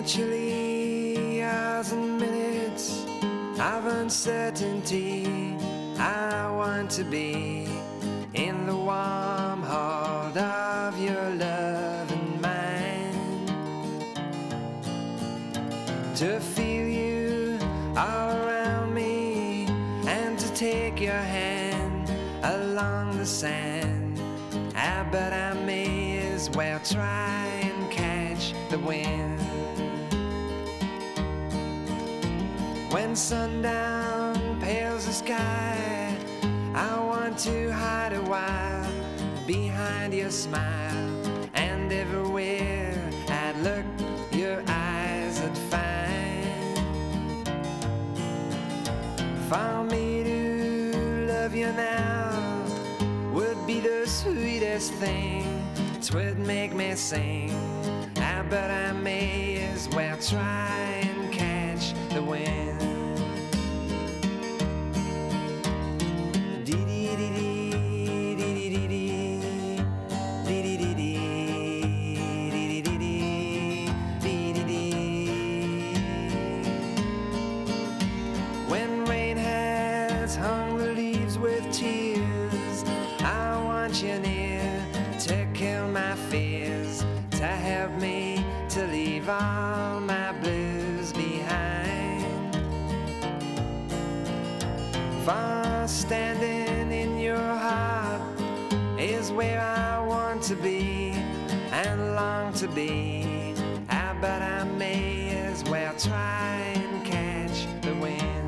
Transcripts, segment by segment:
eventually hours and minutes of uncertainty. I want to be in the warm heart of your love and mine, to feel you all around me and to take your hand along the sand. But I may as well try and catch the wind. When sundown pales the sky, I want to hide a while behind your smile, and everywhere I'd look, your eyes I'd find. For me to love you now would be the sweetest thing. 'Twould make me sing. But I may as well try and catch the wind. When rain has hung the leaves with tears, I want you near to kill my fears, to help me to leave all my blues behind. For standing in your heart is where I want to be and long to be. But I may as well try and catch the wind.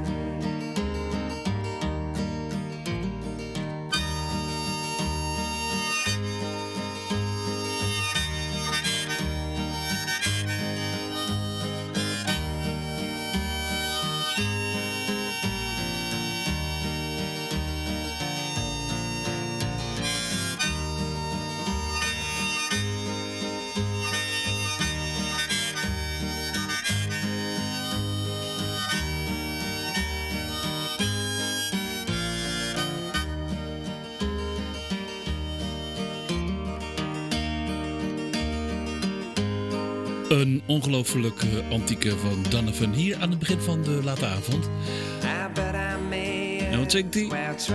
Een ongelooflijk antieke van Donovan hier aan het begin van de late avond. En wat zingt hij?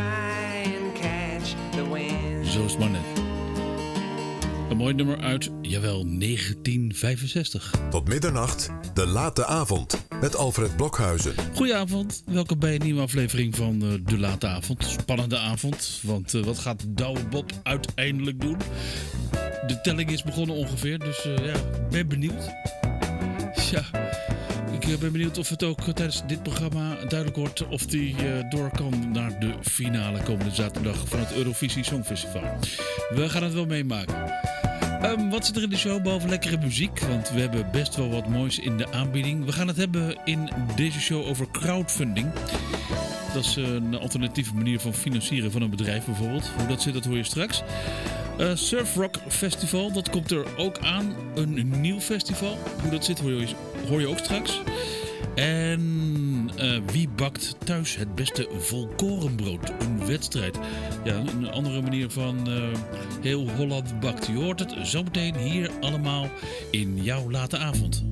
Zo is het maar net. Een mooi nummer uit, jawel, 1965. Tot middernacht, de late avond met Alfred Blokhuizen. Goedenavond, welkom bij een nieuwe aflevering van de late avond. Spannende avond, want wat gaat Douwe Bob uiteindelijk doen? De telling is begonnen ongeveer, dus ik ben benieuwd. Ja, ik ben benieuwd of het ook tijdens dit programma duidelijk wordt of die door kan naar de finale komende zaterdag van het Eurovisie Songfestival. We gaan het wel meemaken. Wat zit er in de show behalve lekkere muziek? Want we hebben best wel wat moois in de aanbieding. We gaan het hebben in deze show over crowdfunding. Dat is een alternatieve manier van financieren van een bedrijf bijvoorbeeld. Hoe dat zit, dat hoor je straks. Surf Rock Festival, dat komt er ook aan. Een nieuw festival. Hoe dat zit hoor je ook straks. En wie bakt thuis het beste volkorenbrood? Een wedstrijd. Ja, een andere manier van heel Holland bakt. Je hoort het zometeen hier allemaal in jouw late avond.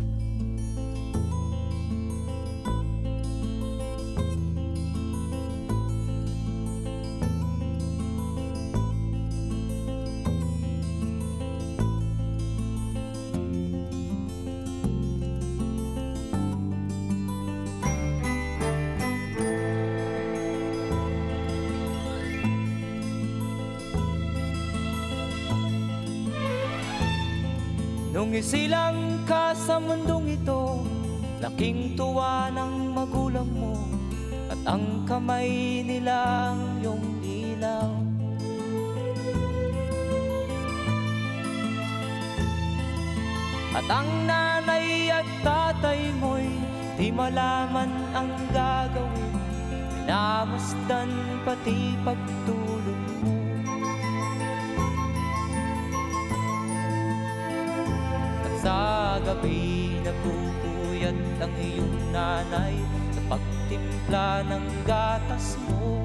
Nung isilang ka sa mundong ito, laking tuwa ng magulang mo, at ang kamay nila ang iyong ilaw. At ang nanay at tatay mo'y di malaman ang gagawin, minamasdan pati pagtulog mo. Sa gabi nagpupuyat ang iyong nanay sa pagtimpla ng gatas mo.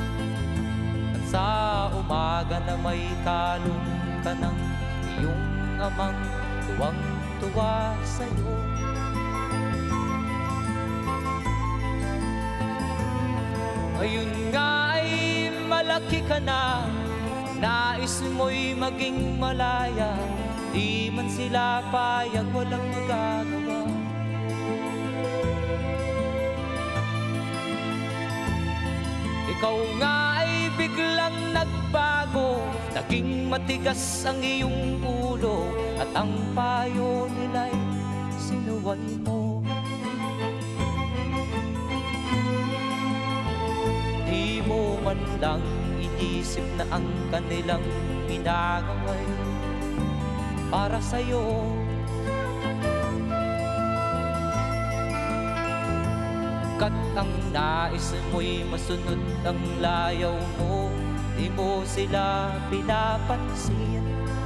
At sa umaga na may kalong ka ng iyong amang tuwang-tuwa sa'yo. Ngayon nga ay malaki ka na, nais mo'y maging malaya, di man sila payag, walang magagawa. Ikaw nga ay biglang nagbago, naging matigas ang iyong ulo, at ang payo nila'y sinuway mo. Di mo man lang inisip na ang kanilang ginagawa'y para sa'yo. Kat ang nais mo'y masunod ang layaw mo, di mo sila pinapansin.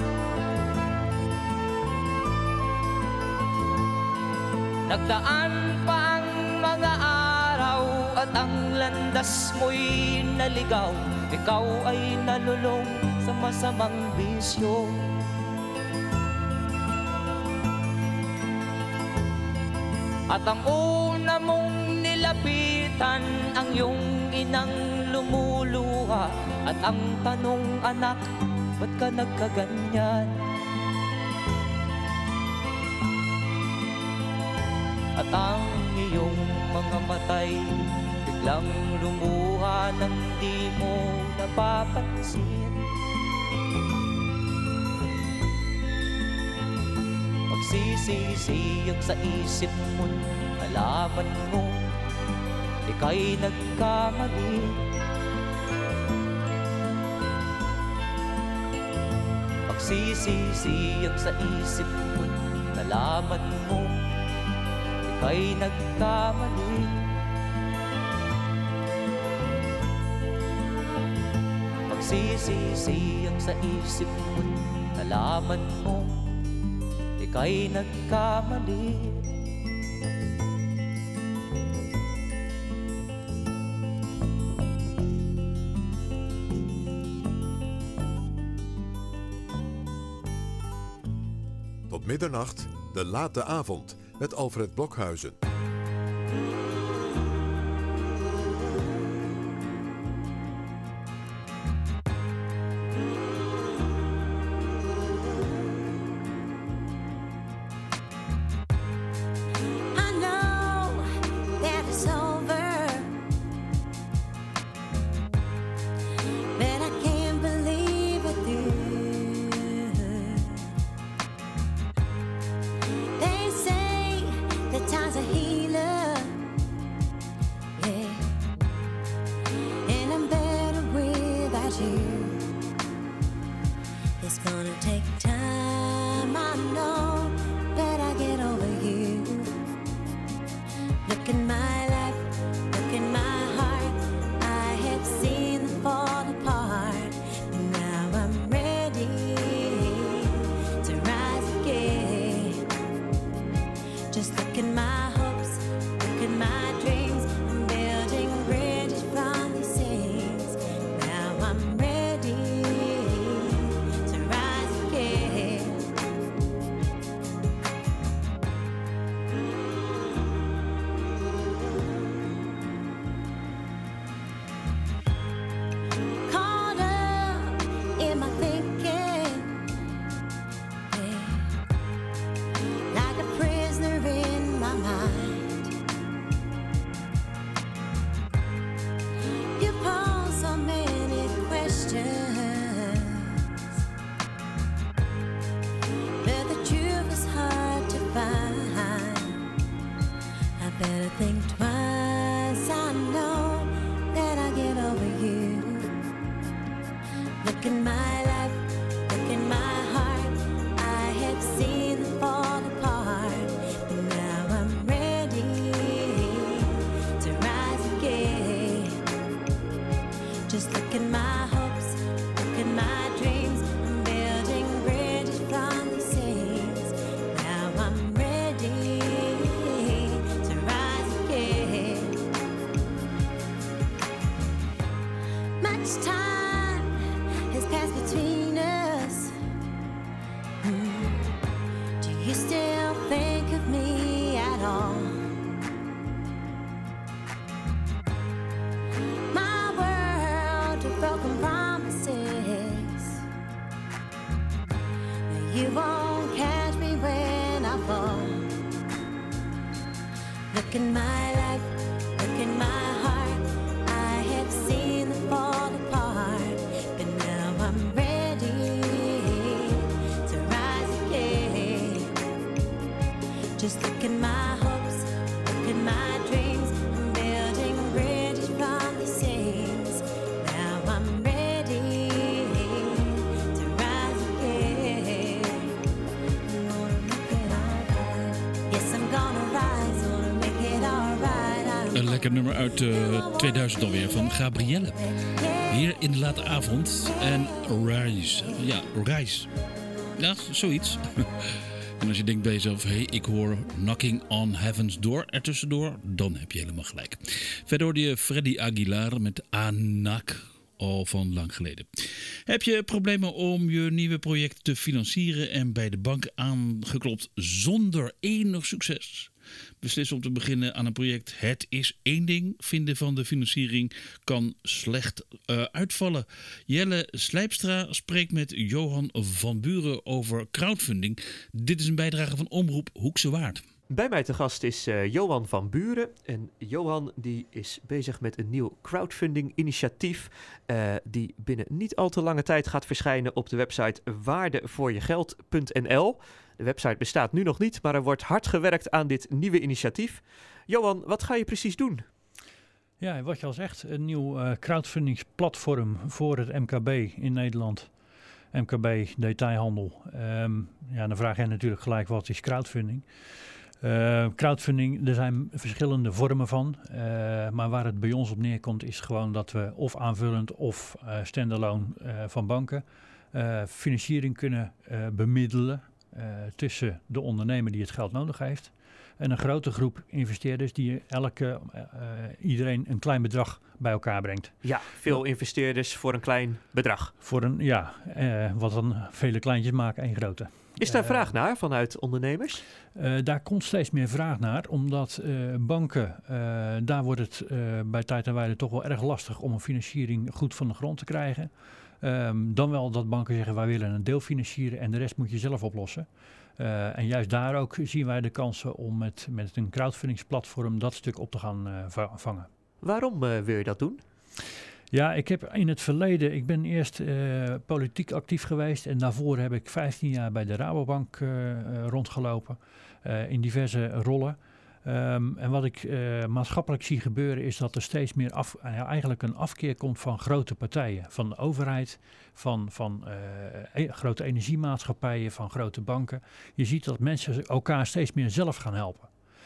Nagdaan pa ang mga araw at ang landas mo'y naligaw, ikaw ay nalulong sa masamang bisyo. At ang una mong nilapitan ang iyong inang lumuluha, at ang tanong, anak, ba't ka nagkaganyan? At ang iyong mga matay biglang lumuha nang di mo napapansin. Magsisisiyag sa isip mo, nalaman mo ika'y nagkamali. Magsisisiyag sa isip mo, nalaman mo ika'y nagkamali. Magsisisiyag sa isip mo, nalaman mo ika'y nagkamali. Tot middernacht, de late avond met Alfred Blokhuizen. Time's a healer. Lekker nummer uit 2000 alweer van Gabrielle. Hier in de late avond. En Rise. Ja, Rise. Ja, zoiets. En als je denkt bij jezelf, hey, ik hoor Knocking on Heaven's Door ertussendoor, dan heb je helemaal gelijk. Verder hoorde je Freddy Aguilar met Anak, al van lang geleden. Heb je problemen om je nieuwe project te financieren en bij de bank aangeklopt zonder enig succes? Beslis om te beginnen aan een project. Het is één ding. Vinden van de financiering kan slecht uitvallen. Jelle Slijpstra spreekt met Johan van Buren over crowdfunding. Dit is een bijdrage van Omroep Hoekse Waard. Bij mij te gast is Johan van Buren. En Johan die is bezig met een nieuw crowdfunding initiatief die binnen niet al te lange tijd gaat verschijnen op de website waardevoorjegeld.nl. De website bestaat nu nog niet, maar er wordt hard gewerkt aan dit nieuwe initiatief. Johan, wat ga je precies doen? Ja, wat je al zegt, een nieuw crowdfundingsplatform voor het MKB in Nederland. MKB, detailhandel. Dan vraag je natuurlijk gelijk, wat is crowdfunding? Crowdfunding, er zijn verschillende vormen van. Maar waar het bij ons op neerkomt is gewoon dat we of aanvullend of standalone van banken financiering kunnen bemiddelen tussen de ondernemer die het geld nodig heeft en een grote groep investeerders die iedereen een klein bedrag bij elkaar brengt. Ja, veel investeerders voor een klein bedrag. Wat dan vele kleintjes maken één grote. Is daar vraag naar vanuit ondernemers? Daar komt steeds meer vraag naar, omdat banken, daar wordt het bij tijd en wijle toch wel erg lastig om een financiering goed van de grond te krijgen. Dan wel dat banken zeggen, wij willen een deel financieren en de rest moet je zelf oplossen. En juist daar ook zien wij de kansen om met een crowdfundingsplatform dat stuk op te gaan vangen. Waarom wil je dat doen? Ja, ik heb in het verleden, ik ben eerst politiek actief geweest en daarvoor heb ik 15 jaar bij de Rabobank rondgelopen in diverse rollen. En wat ik maatschappelijk zie gebeuren is dat er steeds meer eigenlijk een afkeer komt van grote partijen. Van de overheid, van grote energiemaatschappijen, van grote banken. Je ziet dat mensen elkaar steeds meer zelf gaan helpen.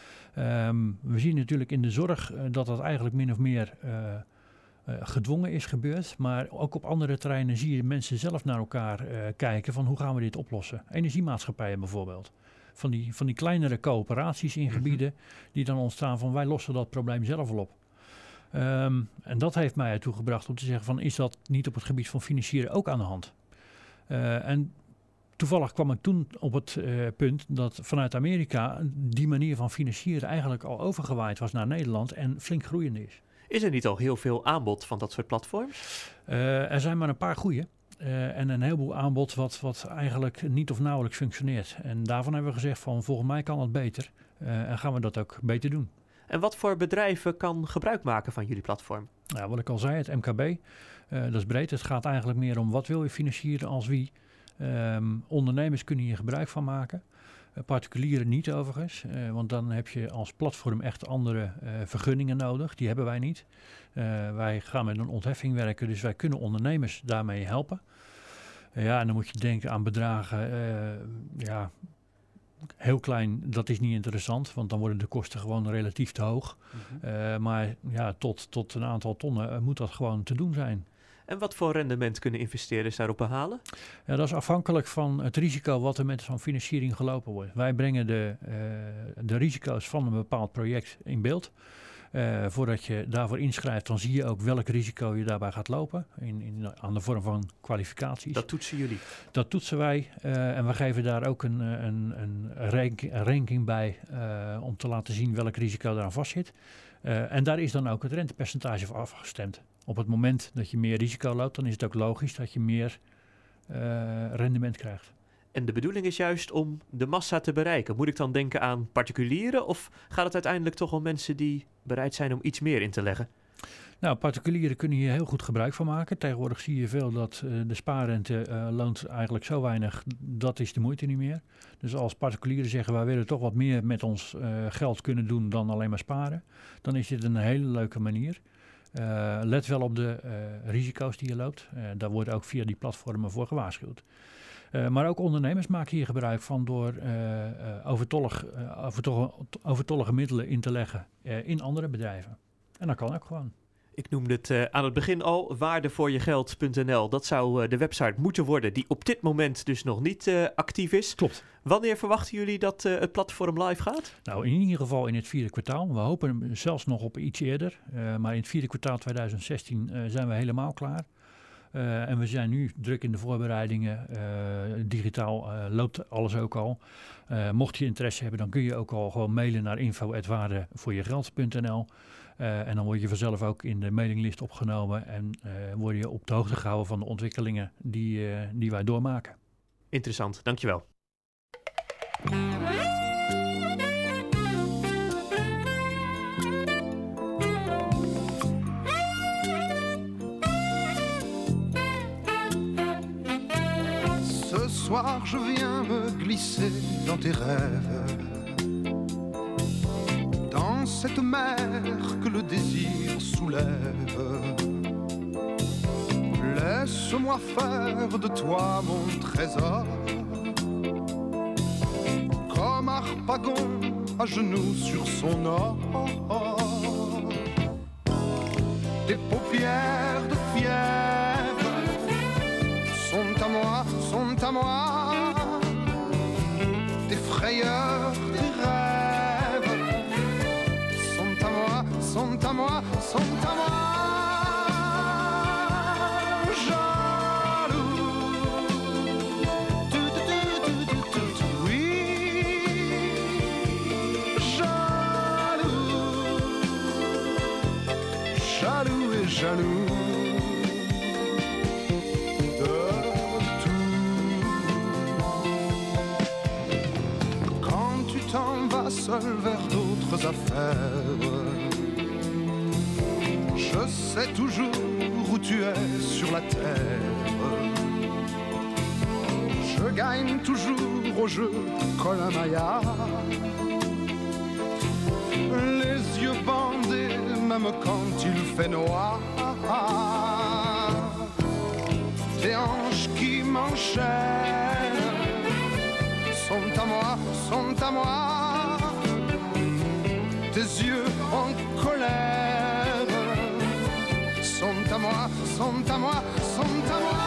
We zien natuurlijk in de zorg dat dat eigenlijk min of meer gedwongen is gebeurd. Maar ook op andere terreinen zie je mensen zelf naar elkaar kijken van hoe gaan we dit oplossen. Energiemaatschappijen bijvoorbeeld. Van die kleinere coöperaties in gebieden die dan ontstaan van wij lossen dat probleem zelf wel op. En dat heeft mij ertoe gebracht om te zeggen van is dat niet op het gebied van financieren ook aan de hand? En toevallig kwam ik toen op het punt dat vanuit Amerika die manier van financieren eigenlijk al overgewaaid was naar Nederland en flink groeiende is. Is er niet al heel veel aanbod van dat soort platforms? Er zijn maar een paar goeie. En een heleboel aanbod wat eigenlijk niet of nauwelijks functioneert. En daarvan hebben we gezegd van volgens mij kan het beter. En gaan we dat ook beter doen. En wat voor bedrijven kan gebruik maken van jullie platform? Ja, wat ik al zei, het MKB. Dat is breed. Het gaat eigenlijk meer om wat wil je financieren als wie. Ondernemers kunnen hier gebruik van maken. Particulieren niet overigens, want dan heb je als platform echt andere vergunningen nodig. Die hebben wij niet. Wij gaan met een ontheffing werken, dus wij kunnen ondernemers daarmee helpen. En dan moet je denken aan bedragen, heel klein, dat is niet interessant, want dan worden de kosten gewoon relatief te hoog. Maar tot een aantal tonnen moet dat gewoon te doen zijn. En wat voor rendement kunnen investeerders daarop behalen? Ja, dat is afhankelijk van het risico wat er met zo'n financiering gelopen wordt. Wij brengen de risico's van een bepaald project in beeld. Voordat je daarvoor inschrijft, dan zie je ook welk risico je daarbij gaat lopen. Aan de vorm van kwalificaties. Dat toetsen jullie? Dat toetsen wij. En we geven daar ook een ranking bij om te laten zien welk risico daaraan vastzit. En daar is dan ook het rentepercentage voor afgestemd. Op het moment dat je meer risico loopt, dan is het ook logisch dat je meer rendement krijgt. En de bedoeling is juist om de massa te bereiken. Moet ik dan denken aan particulieren of gaat het uiteindelijk toch om mensen die bereid zijn om iets meer in te leggen? Nou, particulieren kunnen hier heel goed gebruik van maken. Tegenwoordig zie je veel dat de spaarrente loont eigenlijk zo weinig, dat is de moeite niet meer. Dus als particulieren zeggen, wij willen toch wat meer met ons geld kunnen doen dan alleen maar sparen, dan is dit een hele leuke manier. Let wel op de risico's die je loopt. Daar worden ook via die platformen voor gewaarschuwd. Maar ook ondernemers maken hier gebruik van door overtollige middelen in te leggen in andere bedrijven. En dat kan ook gewoon. Ik noemde het aan het begin al, waardevoorjegeld.nl. Dat zou de website moeten worden die op dit moment dus nog niet actief is. Klopt. Wanneer verwachten jullie dat het platform live gaat? Nou, in ieder geval in het 4e kwartaal. We hopen zelfs nog op iets eerder. Maar in het 4e kwartaal 2016 zijn we helemaal klaar. En we zijn nu druk in de voorbereidingen. Digitaal loopt alles ook al. Mocht je interesse hebben, dan kun je ook al gewoon mailen naar info@waardevoorjegeld.nl. En dan word je vanzelf ook in de mailinglist opgenomen en word je op de hoogte gehouden van de ontwikkelingen die wij doormaken. Interessant, dankjewel. Ce soir je viens me glisser dans tes rêves, dans cette mer que le désir soulève. Laisse-moi faire de toi mon trésor, comme Harpagon à genoux sur son or. Tes paupières de fièvre sont à moi, sont à moi. Tes frayeurs, tes rêves sont à moi, sont à moi, sont à moi. Jaloux de tout. Quand tu t'en vas seul vers d'autres affaires, je sais toujours où tu es sur la terre. Je gagne toujours au jeu Colin-Maillard, les yeux bandés même quand il fait noir. Tes hanches qui m'enchaînent sont à moi, sont à moi. Tes yeux en colère sont à moi, sont à moi, sont à moi.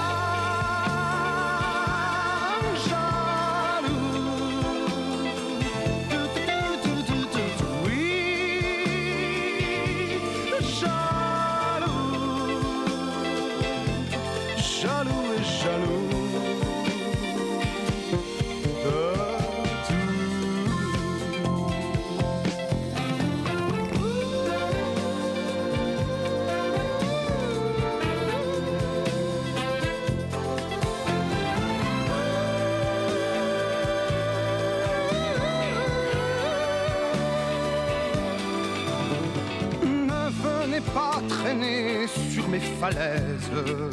Pas traîner sur mes falaises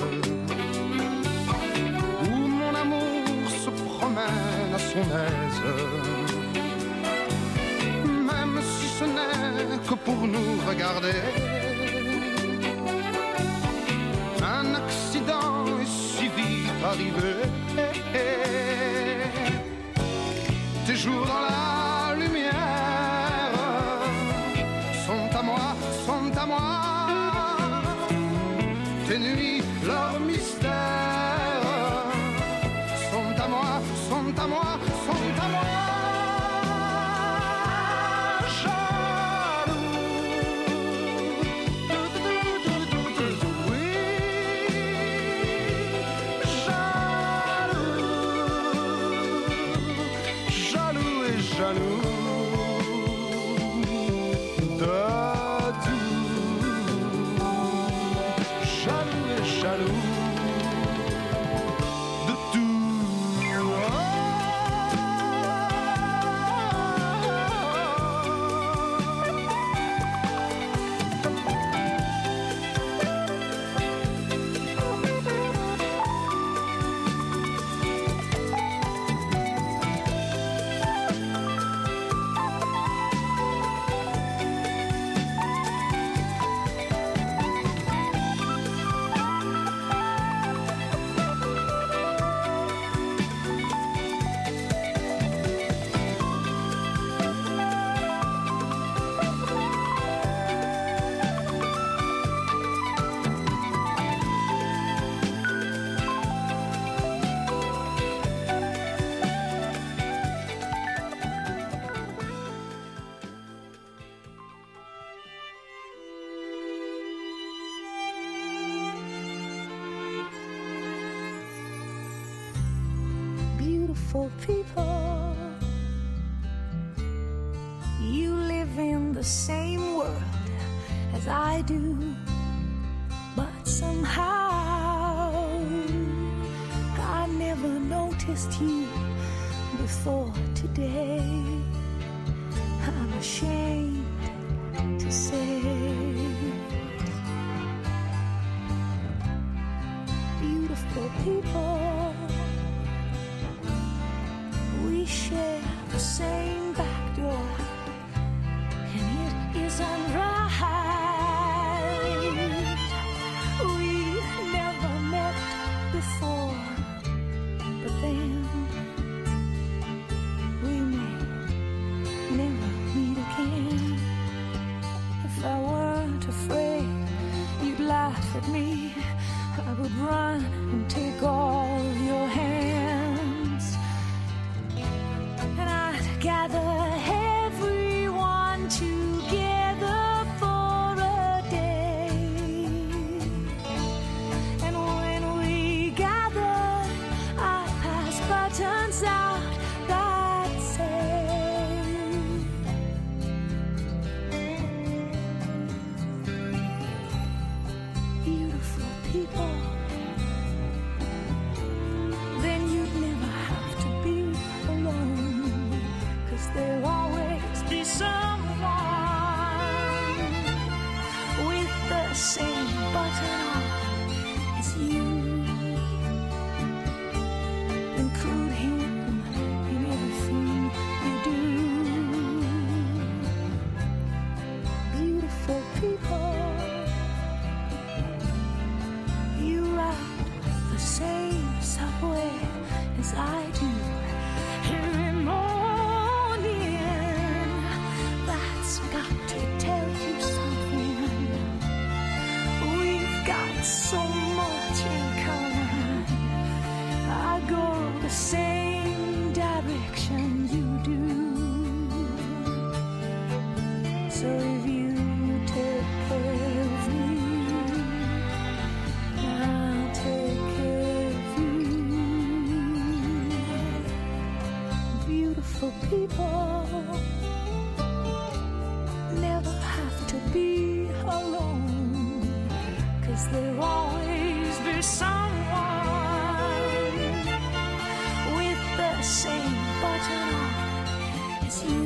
où mon amour se promène à son aise, même si ce n'est que pour nous regarder. Un accident est si vite arrivé, tes jours dans la lumière sont à moi, sont à moi. Tes nuits, leurs mystères sont à moi, sont à moi, sont à moi. Jaloux et jaloux de jaloux de tout. beautiful people. You live in the same world as I do, but somehow I never noticed you before today. I'm ashamed to say. Beautiful people, we share the same back door, and it isn't right. We never met before, but then we may never meet again. If I weren't afraid you'd laugh at me, I would run and take all of your hands, and I'd gather everyone together for a day. And when we gather, I pass buttons out that say, beautiful people. Then you'd never have to be alone, 'cause there'll always be someone with the same button on as you. Include him in everything you do. Beautiful people, you ride the same subway as I do. Every morning, that's got to tell you something. We've got so much in common. I go the same direction you do. So if you take care of me, I'll take care of you. Beautiful people never have to be alone, 'cause there'll always be someone with the same button on as you.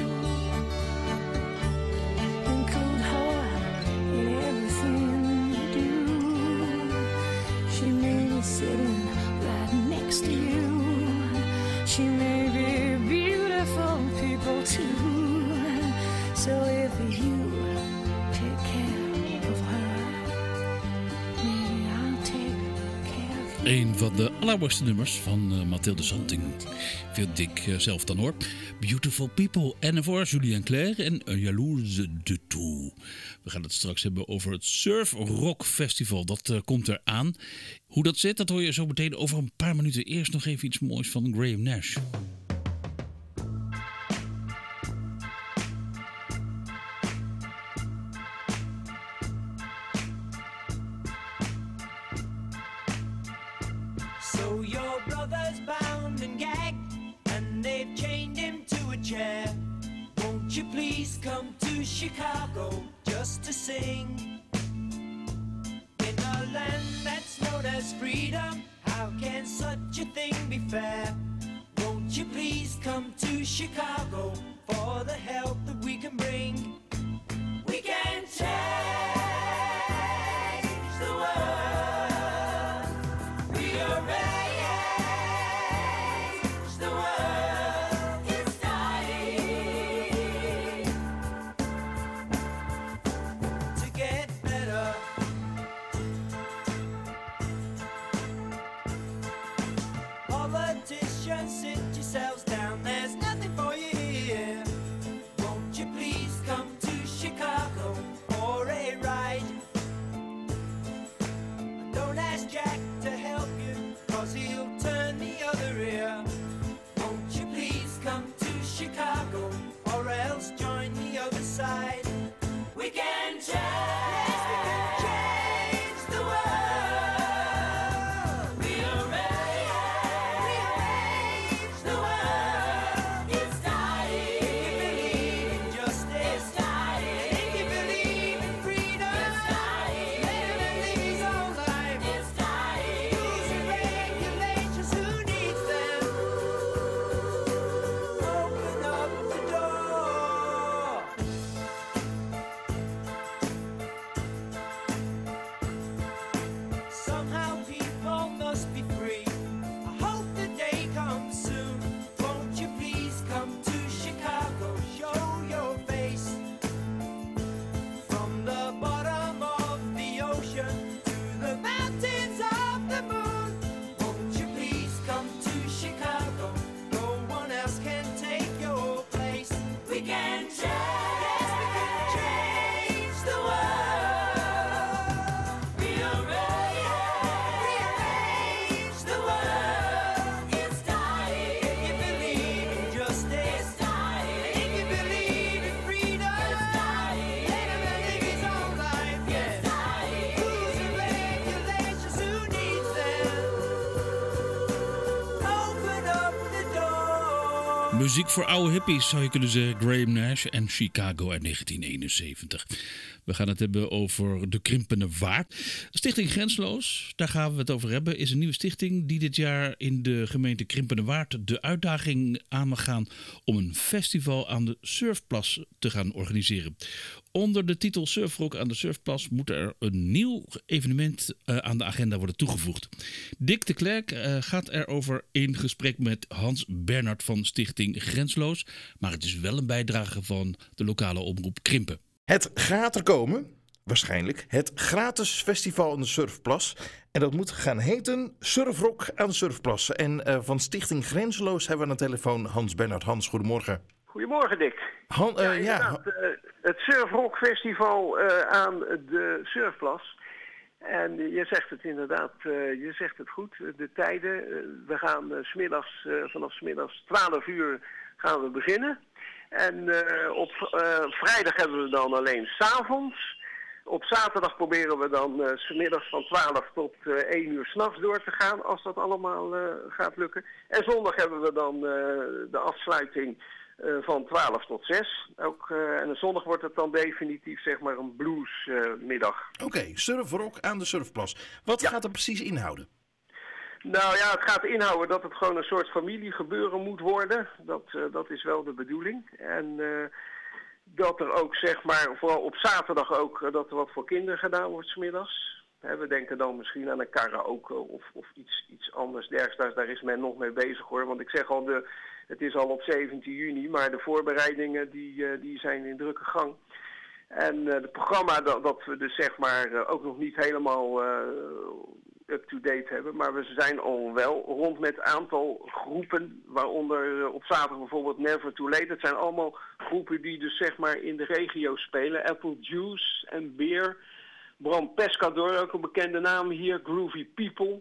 Include her in everything you do. She may be sitting right next to you. She may be beautiful people too. So if you take care of her, maybe I'll take care of you. Een van de allermooiste nummers van Mathilde Santing. Vind ik zelf dan hoor. Beautiful People. En ervoor Julien Clerc en Jalouse de Tout. We gaan het straks hebben over het Surf Rock Festival. Dat komt eraan. Hoe dat zit, dat hoor je zo meteen over een paar minuten. Eerst nog even iets moois van Graham Nash. So your brother's bound and gagged, and they've chained him to a chair. Won't you please come to Chicago just to sing? In a land that's known as freedom, how can such a thing be fair? Won't you please come to Chicago for the help that we can bring? We can change the world. Rearrange the world. It's dying to get better. Politicians, sit yourselves down. There's nothing for you here. Won't you please come to Muziek voor oude hippies zou je kunnen zeggen. Graham Nash en Chicago uit 1971. We gaan het hebben over de Krimpende Waard. Stichting Grensloos, daar gaan we het over hebben, is een nieuwe stichting die dit jaar in de gemeente Krimpende Waard de uitdaging aan mag gaan om een festival aan de Surfplas te gaan organiseren. Onder de titel Surfrock aan de Surfplas moet er een nieuw evenement aan de agenda worden toegevoegd. Dick de Klerk gaat erover in gesprek met Hans Bernhard van Stichting Grensloos. Maar het is wel een bijdrage van de lokale omroep Krimpen. Het gaat er komen, waarschijnlijk, het gratis festival aan de Surfplas. En dat moet gaan heten Surfrock aan de Surfplas. En van Stichting Grensloos hebben we aan de telefoon Hans Bernhard. Hans, goedemorgen. Goedemorgen, Dick. Het Surfrock Festival aan de Surfplas. En je zegt het inderdaad, je zegt het goed, de tijden. We gaan vanaf 's middags 12 uur gaan we beginnen. En op vrijdag hebben we dan alleen 's avonds. Op zaterdag proberen we dan 's middags van 12 tot 1 uur 's nachts door te gaan, als dat allemaal gaat lukken. En zondag hebben we dan de afsluiting van 12 tot 6. En zondag wordt het dan definitief zeg maar een bluesmiddag. Oké, Surfrock aan de Surfplas. Wat gaat er precies inhouden? Nou ja, het gaat inhouden dat het gewoon een soort familiegebeuren moet worden. Dat is wel de bedoeling. En dat er ook zeg maar, vooral op zaterdag ook, dat er wat voor kinderen gedaan wordt 's middags. We denken dan misschien aan een karaoke of iets anders dergelijks. Daar is men nog mee bezig hoor. Want ik zeg al, het is al op 17 juni, maar de voorbereidingen die zijn in drukke gang. En het programma dat we dus zeg maar ook nog niet helemaal up-to-date hebben. Maar we zijn al wel rond met een aantal groepen, waaronder op zaterdag bijvoorbeeld Never Too Late. Het zijn allemaal groepen die dus zeg maar in de regio spelen. Apple Juice en Beer. Bram Pescador, ook een bekende naam hier. Groovy People.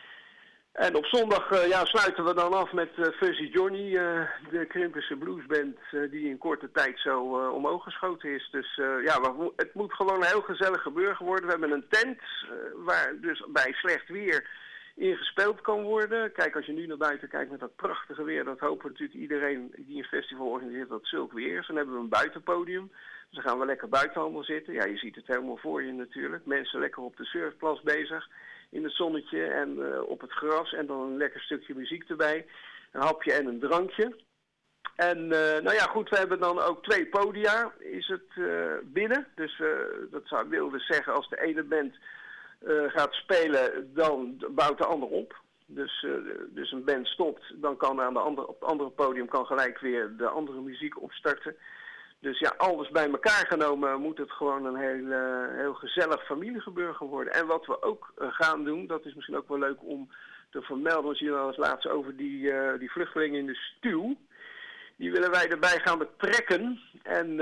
En op zondag sluiten we dan af met Fuzzy Johnny, de Krimpense bluesband die in korte tijd zo omhoog geschoten is. Dus het moet gewoon een heel gezellig gebeuren worden. We hebben een tent waar dus bij slecht weer in gespeeld kan worden. Kijk, als je nu naar buiten kijkt met dat prachtige weer, dat hopen natuurlijk iedereen die een festival organiseert dat het zulk weer is. Dan hebben we een buitenpodium. Dus dan gaan we lekker buiten allemaal zitten. Ja, je ziet het helemaal voor je natuurlijk. Mensen lekker op de surfplas bezig. In het zonnetje en op het gras en dan een lekker stukje muziek erbij. Een hapje en een drankje. En we hebben dan ook 2 podia is het binnen. Dus dat wil dus zeggen als de ene band gaat spelen, dan bouwt de ander op. Dus een band stopt, dan kan op het andere podium kan gelijk weer de andere muziek opstarten. Dus ja, alles bij elkaar genomen moet het gewoon een heel gezellig familiegebeuren worden. En wat we ook gaan doen, dat is misschien ook wel leuk om te vermelden, want je had het laatst over die vluchtelingen in de stuw. Die willen wij erbij gaan betrekken. En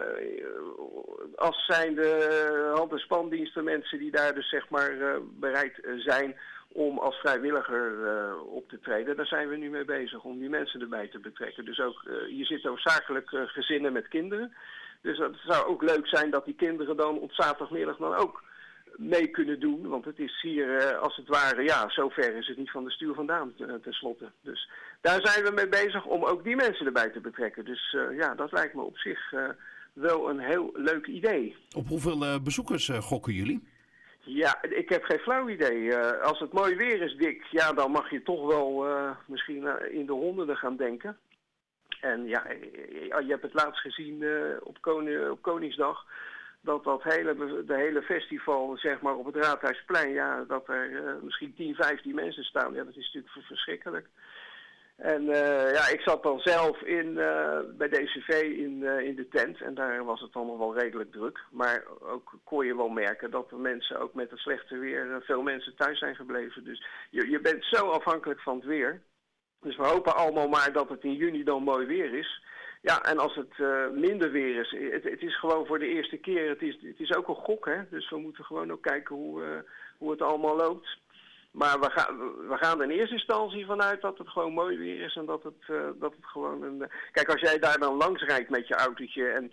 als zijn de hand- en spandiensten mensen die daar dus zeg maar bereid zijn om als vrijwilliger op te treden. Daar zijn we nu mee bezig om die mensen erbij te betrekken. Dus ook, hier zitten hoofdzakelijk gezinnen met kinderen. Dus het zou ook leuk zijn dat die kinderen dan op zaterdagmiddag dan ook mee kunnen doen. Want het is hier als het ware, zover is het niet van de stuur vandaan tenslotte. Dus daar zijn we mee bezig om ook die mensen erbij te betrekken. Dus dat lijkt me op zich wel een heel leuk idee. Op hoeveel bezoekers gokken jullie? Ja, ik heb geen flauw idee. Als het mooi weer is, Dick, dan mag je toch wel misschien in de honderden gaan denken. En ja, je hebt het laatst gezien op Koningsdag, dat de hele festival, zeg maar, op het Raadhuisplein, dat er misschien 10, 15 mensen staan. Ja, dat is natuurlijk verschrikkelijk. En ik zat dan zelf bij DCV in de tent en daar was het dan nog wel redelijk druk. Maar ook kon je wel merken dat de mensen ook met het slechte weer, veel mensen thuis zijn gebleven. Dus je bent zo afhankelijk van het weer. Dus we hopen allemaal maar dat het in juni dan mooi weer is. Ja, en als het minder weer is, het is gewoon voor de eerste keer, het is ook een gok, hè. Dus we moeten gewoon ook kijken hoe het allemaal loopt. Maar we gaan er in eerste instantie vanuit dat het gewoon mooi weer is en dat het gewoon Kijk, als jij daar dan langs rijdt met je autootje en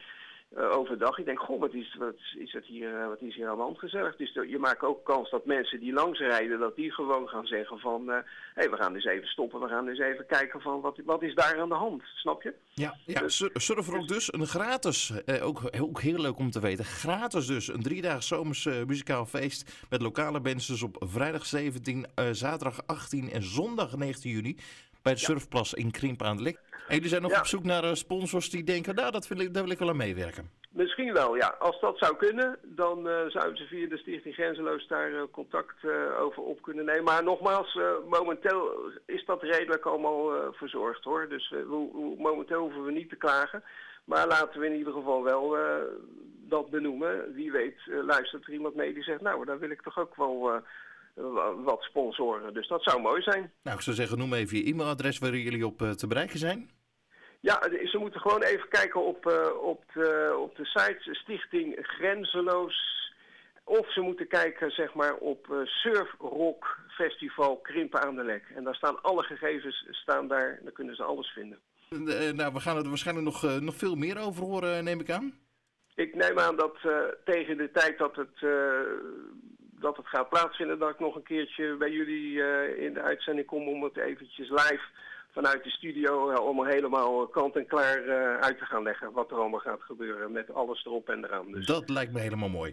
overdag. Ik denk, goh, wat is hier aan de hand gezellig? Dus je maakt ook kans dat mensen die langs rijden, dat die gewoon gaan zeggen van, we gaan eens even stoppen, we gaan eens even kijken van, wat is daar aan de hand? Snap je? Ja, Surfrock dus, een gratis, ook heel leuk om te weten, gratis dus, een 3-daags zomers muzikaal feest met lokale bands dus op vrijdag 17, zaterdag 18 en zondag 19 juni bij de Surfplas in Krimpen aan de Lek. En jullie zijn nog op zoek naar sponsors die denken, nou, daar wil ik wel aan meewerken. Misschien wel, ja. Als dat zou kunnen, dan zouden ze via de Stichting Grenzeloos daar contact over op kunnen nemen. Maar nogmaals, momenteel is dat redelijk allemaal verzorgd, hoor. Dus momenteel hoeven we niet te klagen. Maar laten we in ieder geval wel dat benoemen. Wie weet luistert er iemand mee die zegt, nou, daar wil ik toch ook wel wat sponsoren. Dus dat zou mooi zijn. Nou, ik zou zeggen, noem even je e-mailadres waar jullie op te bereiken zijn. Ja, ze moeten gewoon even kijken op de site Stichting Grenzeloos. Of ze moeten kijken, zeg maar, op Surfrock Festival Krimpen aan de Lek. En daar staan alle gegevens, daar kunnen ze alles vinden. Nou, we gaan er waarschijnlijk nog veel meer over horen, neem ik aan. Ik neem aan dat tegen de tijd dat het gaat plaatsvinden, dat ik nog een keertje bij jullie in de uitzending kom om het eventjes live vanuit de studio allemaal helemaal kant en klaar uit te gaan leggen wat er allemaal gaat gebeuren met alles erop en eraan. Dus. Dat lijkt me helemaal mooi.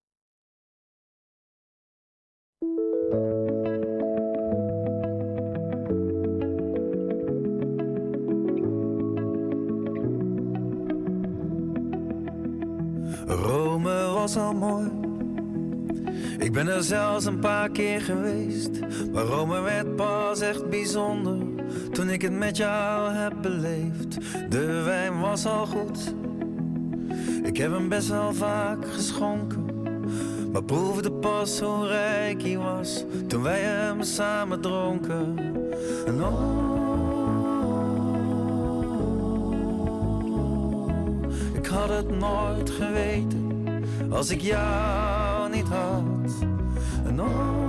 Rome was al mooi. Ik ben er zelfs een paar keer geweest. Maar Rome werd pas echt bijzonder toen ik het met jou heb beleefd. De wijn was al goed. Ik heb hem best wel vaak geschonken. Maar proefde pas hoe rijk hij was toen wij hem samen dronken. En ik had het nooit geweten als ik jou niet had. En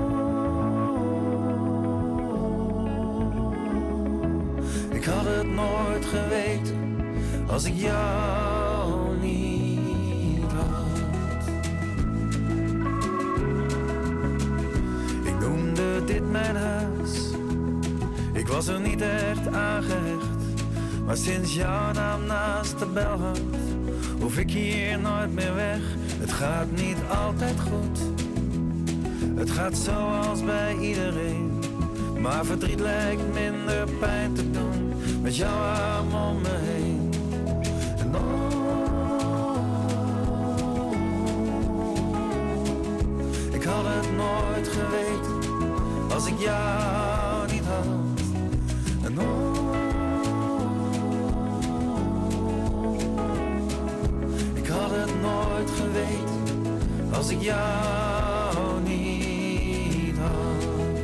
ik had het nooit geweten als ik jou niet had. Ik noemde dit mijn huis. Ik was er niet echt aan gehecht. Maar sinds jouw naam naast de bel hangt, hoef ik hier nooit meer weg. Het gaat niet altijd goed. Het gaat zoals bij iedereen. Maar verdriet lijkt minder pijn te doen met jouw arm om me heen. En ik had het nooit geweten als ik jou niet had. En ik had het nooit geweten als ik jou niet had.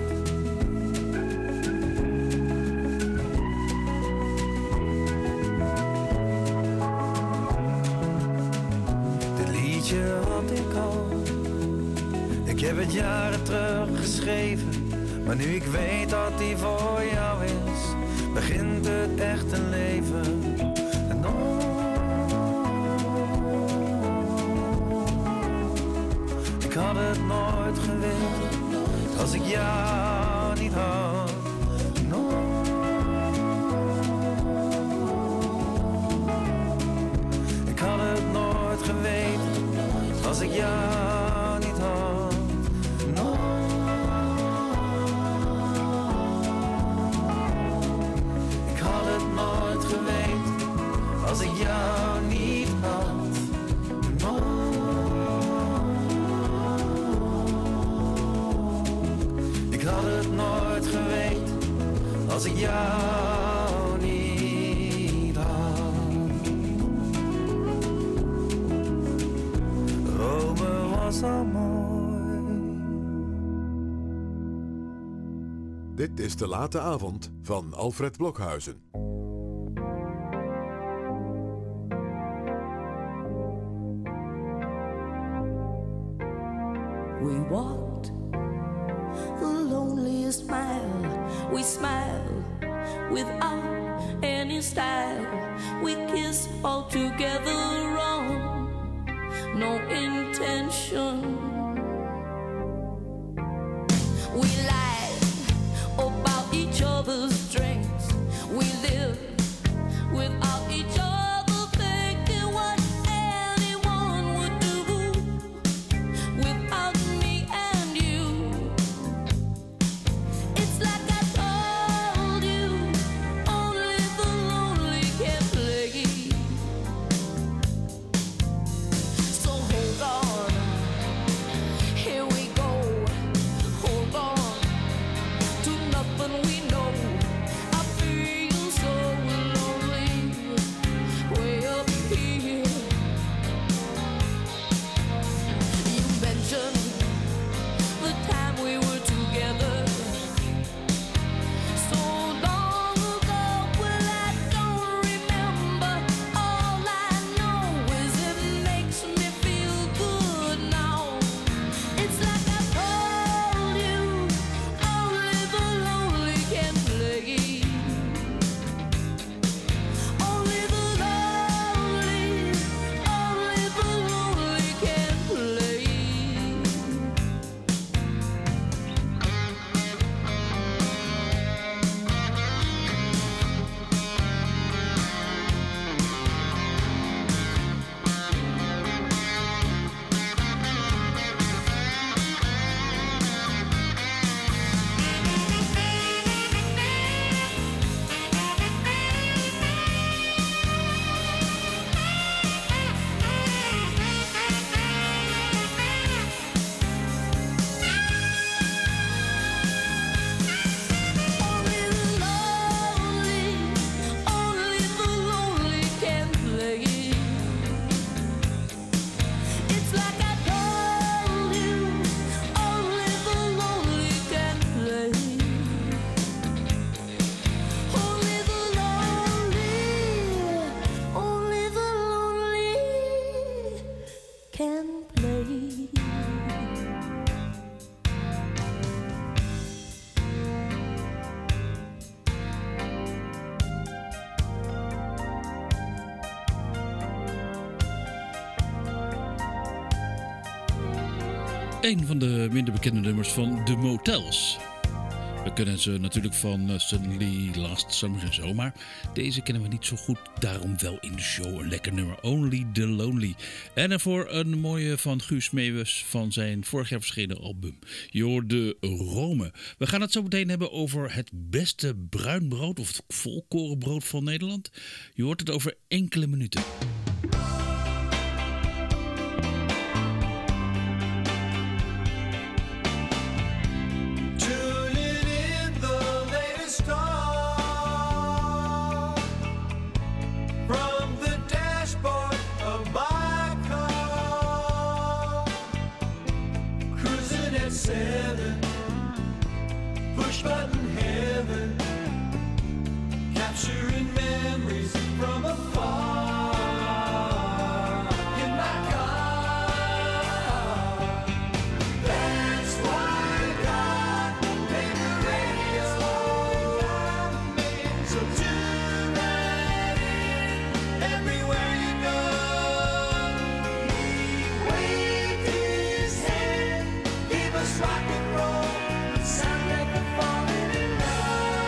Dit liedje had ik al. Ik heb het jaren terug geschreven. Maar nu ik weet dat die voor jou is, begint het echte leven. En ik had het nooit geweten als ik jou niet had. Ik had het nooit geweten als ik jou niet had. Ik had het nooit geweten als ik jou niet had. Ik had het nooit geweten als ik jou niet had. Rome was al mooi. Dit is De Late Avond van Alfred Blokhuizen. We walked the loneliest mile. We smiled without any style. We kissed all together on no intention. We lie about each other's strengths. We live without each other, thinking what anyone would do without me and you. It's like I told you, only the lonely can play. So hold on, here we go. Hold on to nothing we know. I feel so lonely, way up here. You mentioned the time we were together so long ago. Well, I don't remember. All I know is it makes me feel good now. It's like I told you, only the lonely can play. Only the lonely can play. Only the lonely can play. It's like I told you, only the lonely can play. Only the lonely can play. Een van de minder bekende nummers van de Motels. We kennen ze natuurlijk van Suddenly Last Summer en zo, maar deze kennen we niet zo goed. Daarom wel in de show een lekker nummer, Only the Lonely. En ervoor een mooie van Guus Meeuwis van zijn vorig jaar verschenen album. Je hoorde Rome. We gaan het zo meteen hebben over het beste bruinbrood of het volkorenbrood van Nederland. Je hoort het over enkele minuten. Tuning in the latest star from the dashboard of my car, cruising at 7, push button heaven, capturing memories from afar. In my car, that's why God made the radio. So tune right in everywhere you go. He waved his hand, gave us rock and roll, sound like we're falling in love.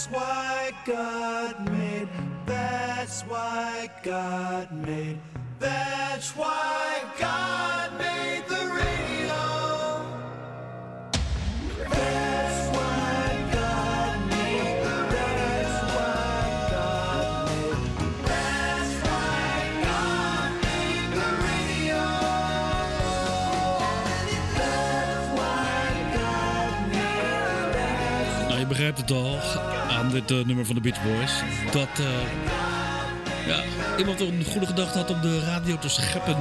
That's why God made, that's why God made, that's why God made the radio. That's why God made the radio. That's why God made the radio. That's why God made. Nou, je begrijpt het al aan dit nummer van de Beach Boys. Dat iemand een goede gedachte had om de radio te scheppen.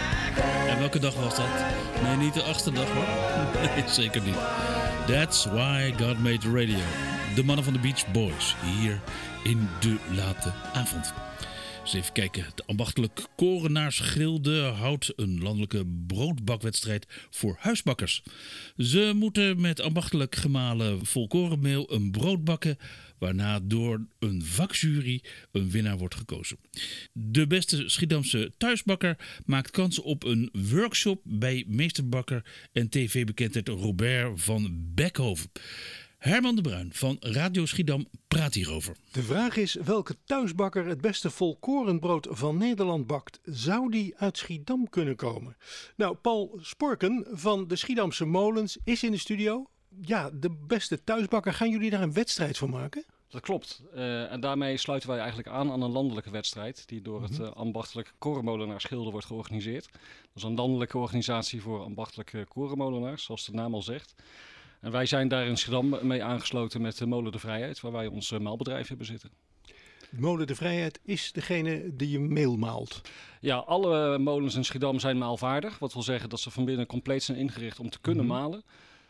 En welke dag was dat? Nee, niet de 8e dag hoor. Nee, zeker niet. That's why God made the radio. De mannen van de Beach Boys. Hier in de late avond. Dus even kijken. De ambachtelijk Korenaars Gilde houdt een landelijke broodbakwedstrijd voor huisbakkers. Ze moeten met ambachtelijk gemalen volkorenmeel een brood bakken, waarna door een vakjury een winnaar wordt gekozen. De beste Schiedamse thuisbakker maakt kans op een workshop bij meesterbakker en tv-bekendheid Robert van Beckhoven. Herman de Bruin van Radio Schiedam praat hierover. De vraag is welke thuisbakker het beste volkorenbrood van Nederland bakt. Zou die uit Schiedam kunnen komen? Nou, Paul Sporken van de Schiedamse Molens is in de studio. Ja, de beste thuisbakker. Gaan jullie daar een wedstrijd van maken? Dat klopt. En daarmee sluiten wij eigenlijk aan een landelijke wedstrijd die door het ambachtelijk korenmolenaars Gilde wordt georganiseerd. Dat is een landelijke organisatie voor ambachtelijke korenmolenaars, zoals de naam al zegt. En wij zijn daar in Schiedam mee aangesloten met de Molen de Vrijheid, waar wij ons maalbedrijf hebben zitten. Molen de Vrijheid is degene die je meel maalt. Ja, alle molens in Schiedam zijn maalvaardig. Wat wil zeggen dat ze van binnen compleet zijn ingericht om te kunnen malen.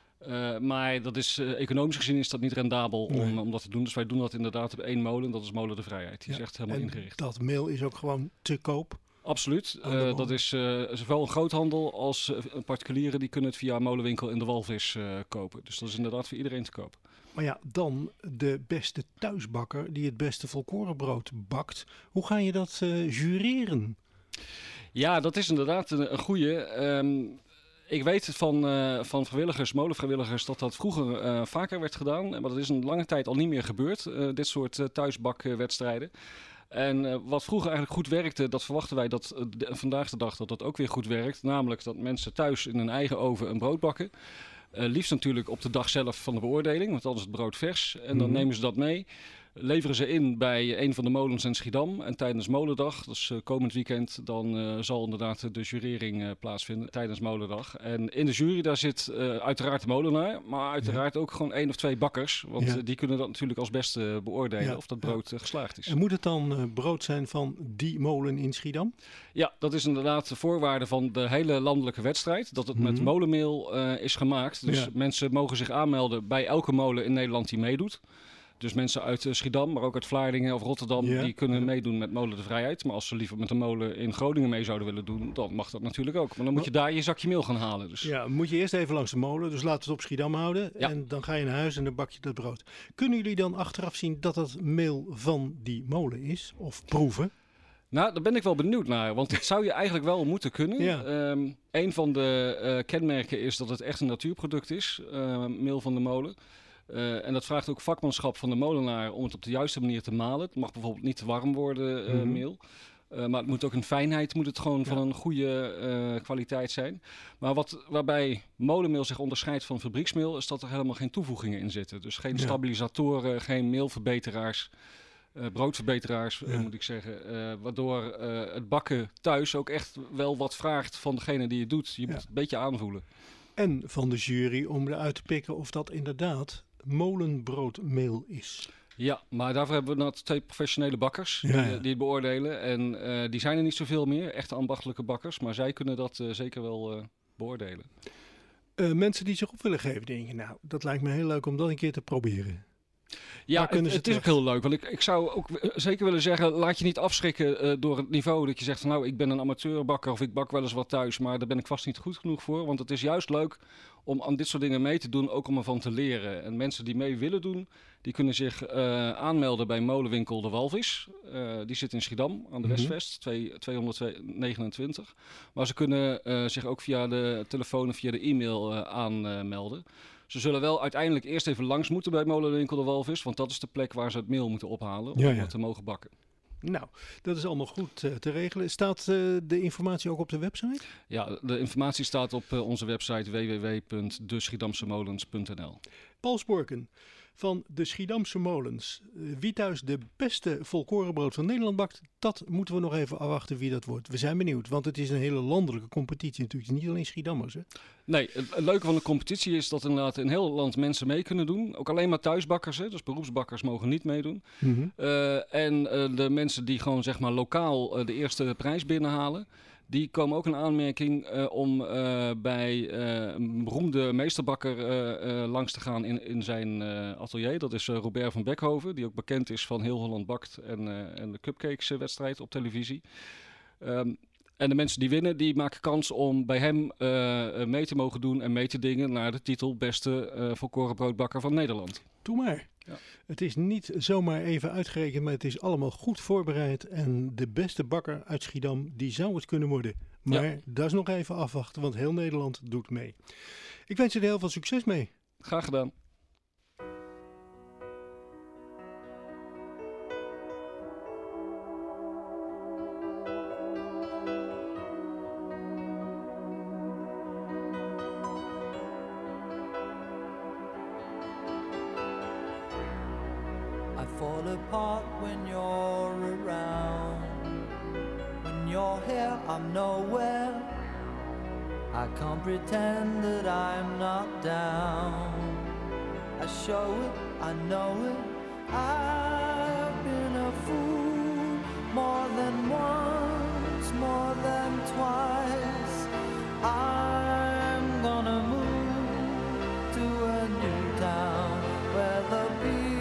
Maar dat is, economisch gezien is dat niet rendabel om dat te doen. Dus wij doen dat inderdaad op 1 molen, dat is Molen de Vrijheid. Die is echt helemaal ingericht. Dat meel is ook gewoon te koop? Absoluut. Dat is zowel een groothandel als particulieren die kunnen het via een molenwinkel in de Walvis kopen. Dus dat is inderdaad voor iedereen te koop. Maar ja, dan de beste thuisbakker die het beste volkorenbrood bakt. Hoe ga je dat jureren? Ja, dat is inderdaad een goeie. Ik weet van vrijwilligers, molenvrijwilligers, dat vroeger vaker werd gedaan. Maar dat is een lange tijd al niet meer gebeurd, dit soort thuisbakwedstrijden. En wat vroeger eigenlijk goed werkte, dat verwachten wij dat vandaag de dag dat ook weer goed werkt. Namelijk dat mensen thuis in hun eigen oven een brood bakken. Liefst natuurlijk op de dag zelf van de beoordeling, want dan is het brood vers. En dan nemen ze dat mee, leveren ze in bij een van de molens in Schiedam. En tijdens Molendag, dus komend weekend, dan zal inderdaad de jurering plaatsvinden tijdens Molendag. En in de jury daar zit uiteraard de molenaar, maar uiteraard ook gewoon 1 of 2 bakkers. Want die kunnen dat natuurlijk als beste beoordelen of dat brood geslaagd is. En moet het dan brood zijn van die molen in Schiedam? Ja, dat is inderdaad de voorwaarde van de hele landelijke wedstrijd. Dat het met molenmeel is gemaakt. Dus mensen mogen zich aanmelden bij elke molen in Nederland die meedoet. Dus mensen uit Schiedam, maar ook uit Vlaardingen of Rotterdam, die kunnen meedoen met Molen de Vrijheid. Maar als ze liever met een molen in Groningen mee zouden willen doen, dan mag dat natuurlijk ook. Maar dan moet je daar je zakje meel gaan halen. Dus. Ja, moet je eerst even langs de molen, dus laten we het op Schiedam houden. Ja. En dan ga je naar huis en dan bak je dat brood. Kunnen jullie dan achteraf zien dat dat meel van die molen is? Of proeven? Nou, daar ben ik wel benieuwd naar, want dat zou je eigenlijk wel moeten kunnen. Ja. Een van de kenmerken is dat het echt een natuurproduct is, meel van de molen. En dat vraagt ook vakmanschap van de molenaar om het op de juiste manier te malen. Het mag bijvoorbeeld niet te warm worden, meel. Maar het moet ook in fijnheid moet het gewoon van een goede kwaliteit zijn. Maar waarbij molenmeel zich onderscheidt van fabrieksmeel, is dat er helemaal geen toevoegingen in zitten. Dus geen stabilisatoren, geen meelverbeteraars, broodverbeteraars moet ik zeggen. Waardoor het bakken thuis ook echt wel wat vraagt van degene die het doet. Je moet het een beetje aanvoelen. En van de jury om eruit te pikken of dat inderdaad molenbroodmeel is. Ja, maar daarvoor hebben we 2 professionele bakkers die het beoordelen. En die zijn er niet zoveel meer, echte ambachtelijke bakkers. Maar zij kunnen dat zeker wel beoordelen. Mensen die zich op willen geven, denken, nou, dat lijkt me heel leuk om dat een keer te proberen. Ja, het is ook heel leuk. Want ik zou ook zeker willen zeggen, laat je niet afschrikken door het niveau. Dat je zegt, van, nou, ik ben een amateurbakker of ik bak wel eens wat thuis. Maar daar ben ik vast niet goed genoeg voor. Want het is juist leuk om aan dit soort dingen mee te doen, ook om ervan te leren. En mensen die mee willen doen, die kunnen zich aanmelden bij molenwinkel De Walvis. Die zit in Schiedam aan de Westvest, 229. Maar ze kunnen zich ook via de telefoon of via de e-mail aanmelden. Ze zullen wel uiteindelijk eerst even langs moeten bij Molenwinkel de Walvis, want dat is de plek waar ze het meel moeten ophalen om het te mogen bakken. Nou, dat is allemaal goed te regelen. Staat de informatie ook op de website? Ja, de informatie staat op onze website www.deschiedamsemolens.nl. Paul Sporken van de Schiedamse Molens. Wie thuis de beste volkorenbrood van Nederland bakt, dat moeten we nog even afwachten wie dat wordt. We zijn benieuwd, want het is een hele landelijke competitie natuurlijk. Niet alleen Schiedammers, hè? Nee, het leuke van de competitie is dat inderdaad in heel land mensen mee kunnen doen. Ook alleen maar thuisbakkers, hè? Dus beroepsbakkers mogen niet meedoen. En de mensen die gewoon zeg maar lokaal de eerste prijs binnenhalen, die komen ook in aanmerking om bij een beroemde meesterbakker langs te gaan in zijn atelier. Dat is Robert van Beckhoven, die ook bekend is van Heel Holland Bakt en de Cupcakes wedstrijd op televisie. En de mensen die winnen, die maken kans om bij hem mee te mogen doen en mee te dingen naar de titel beste volkorenbroodbakker van Nederland. Doe maar. Ja. Het is niet zomaar even uitgerekend, maar het is allemaal goed voorbereid. En de beste bakker uit Schiedam, die zou het kunnen worden. Maar dat is nog even afwachten, want heel Nederland doet mee. Ik wens je er heel veel succes mee. Graag gedaan. Fall apart when you're around. When you're here, I'm nowhere. I can't pretend that I'm not down. I show it, I know it. I've been a fool more than once, more than twice. I'm gonna move to a new town where the people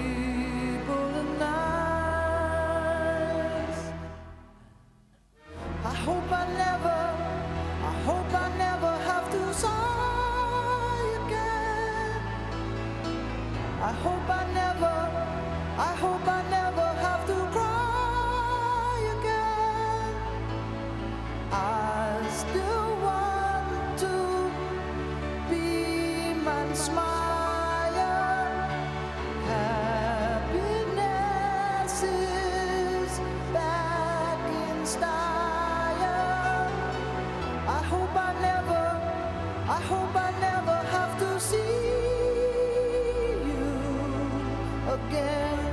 I hope I never have to sigh again. I hope I never have to cry again. I still want to beam and smile. Happiness is back in style. I hope I never have to see you again.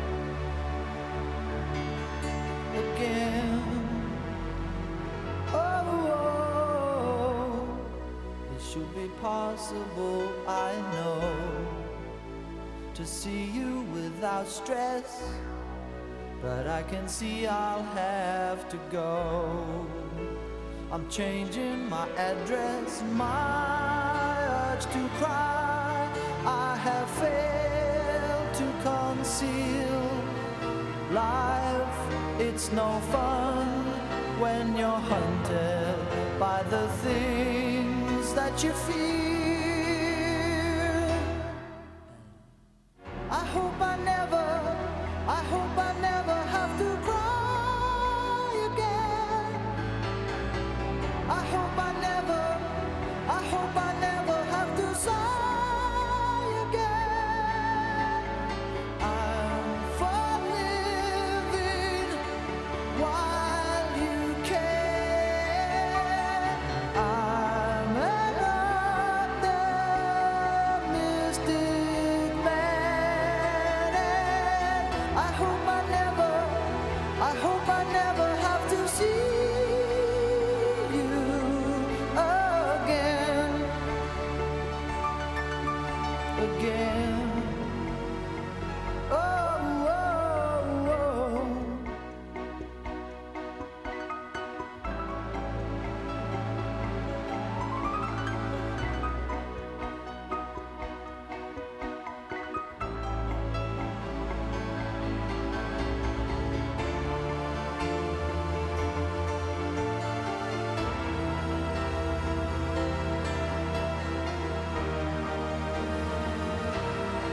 Oh, it should be possible, I know, to see you without stress. But I can see I'll have to go. I'm changing my address, my urge to cry I have failed to conceal. Life, it's no fun when you're hunted by the things that you fear. I hope I never have to cry again. I hope I never have to sigh again. I'm for living while you can. I'm an optimistic man, and I hope I never have to see you again. Oh, oh, oh.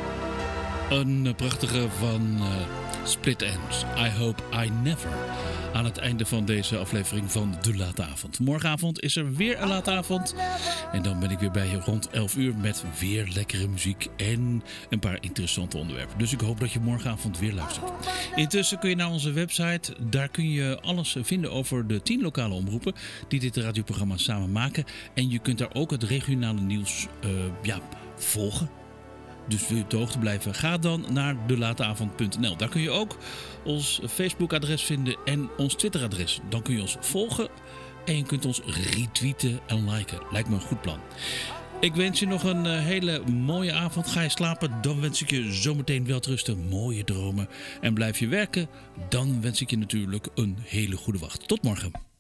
Een prachtige van Split Enz. I hope I never aan het einde van deze aflevering van De Late Avond. Morgenavond is er weer een late avond. En dan ben ik weer bij je rond 11 uur met weer lekkere muziek en een paar interessante onderwerpen. Dus ik hoop dat je morgenavond weer luistert. Intussen kun je naar onze website. Daar kun je alles vinden over de 10 lokale omroepen die dit radioprogramma samen maken. En je kunt daar ook het regionale nieuws volgen. Dus wil je op de hoogte blijven, ga dan naar delateavond.nl. Daar kun je ook ons Facebook-adres vinden en ons Twitter-adres. Dan kun je ons volgen en je kunt ons retweeten en liken. Lijkt me een goed plan. Ik wens je nog een hele mooie avond. Ga je slapen, dan wens ik je zometeen welterusten, mooie dromen. En blijf je werken, dan wens ik je natuurlijk een hele goede wacht. Tot morgen.